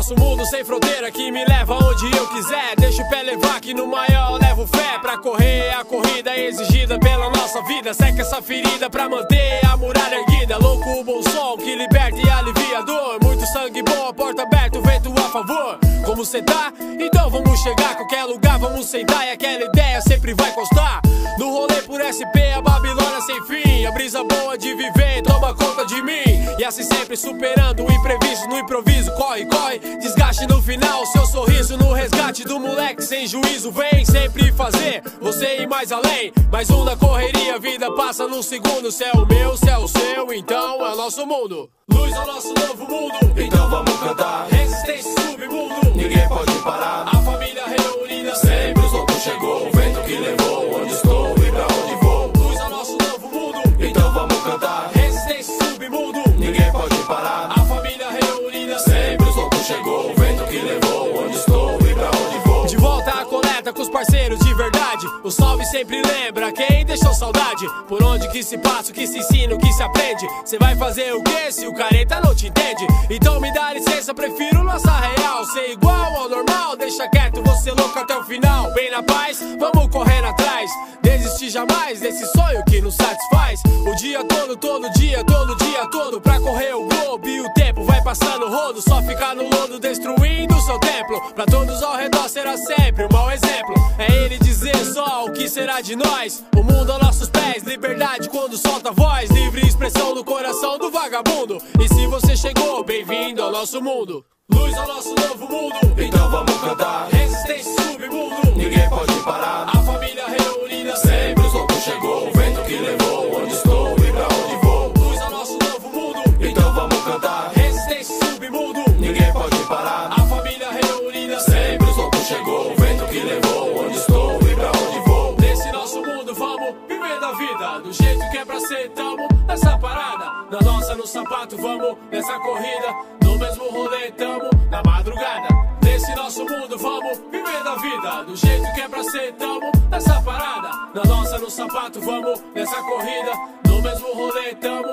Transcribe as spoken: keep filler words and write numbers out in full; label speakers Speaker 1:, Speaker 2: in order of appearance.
Speaker 1: nosso mundo sem fronteira que me leva onde eu quiser. Deixa o pé levar que no maior eu levo fé. Pra correr a corrida exigida pela nossa vida. Seca essa ferida pra manter a muralha erguida. Louco o bom som que liberta e alivia a dor. Muito sangue bom, a porta aberta, o vento a favor. Como cê tá? Então vamos chegar. Qualquer lugar vamos sentar e aquela ideia sempre vai constar. No rolê por S P, a Babilônia sem fim. A brisa boa de viver toma conta de mim. E assim sempre superando o imprevisto no improviso. Corre, corre, desgaste no final. Seu sorriso no resgate do moleque sem juízo. Vem sempre fazer você ir mais além. Mais um na correria, vida passa num segundo. Céu meu, céu seu, então é o nosso mundo. Luz é o nosso novo mundo.
Speaker 2: Então vamos cantar.
Speaker 1: Resistência submundo.
Speaker 2: Ninguém pode parar.
Speaker 1: A família reunida.
Speaker 2: Sempre os loucos chegou. O vento que levou onde estou e pra onde vou.
Speaker 1: Luz é o nosso novo mundo.
Speaker 2: Então vamos cantar.
Speaker 1: Resistência submundo.
Speaker 2: Ninguém pode parar.
Speaker 1: A família reunida.
Speaker 2: Sempre os loucos chegou. O vento que levou onde estou e pra onde vou.
Speaker 1: De volta à coleta com os parceiros de verdade. O salve sempre lembra quem deixou saudade. Por onde que se passa, o que se ensina, o que se aprende. Cê vai fazer o que se o careta não te entende? Então me dá licença, prefiro lançar real. Ser igual ao normal, deixa quieto, você louco até o final. Bem na paz, vamos correndo atrás. Desistir jamais desse sonho que nos satisfaz. O dia todo, todo dia, todo dia todo. Pra correr o globo e o tempo vai passando rodo. Só ficar no lodo destruindo o seu templo. Pra todos ao redor será sempre um mau exemplo. É ele dizer só o que será de nós. O mundo aos nossos pés, liberdade quando solta a voz. Livre expressão no coração do vagabundo. E se você chegou, bem-vindo ao nosso mundo. Luz ao nosso novo mundo.
Speaker 2: Então vamos cantar.
Speaker 1: Resistência submundo.
Speaker 2: Ninguém pode parar.
Speaker 1: A família reunida.
Speaker 2: Sempre os loucos chegou. O vento que levou onde estou e pra onde vou.
Speaker 1: Luz ao nosso novo mundo.
Speaker 2: Então vamos cantar.
Speaker 1: Resistência submundo.
Speaker 2: Ninguém pode parar.
Speaker 1: A família reunida.
Speaker 2: Sempre os loucos chegou. O vento que levou onde estou e pra onde vou.
Speaker 1: Nesse nosso mundo vamos vivendo a vida do jeito que é pra ser, tamo nessa parada. Na nossa, no sapato, vamos nessa corrida. No mesmo rolê, tamo na madrugada. Nesse nosso mundo vamos vivendo a vida do jeito que é pra ser, tamo nessa parada. Na nossa, no sapato, vamos nessa corrida. No mesmo rolê, tamo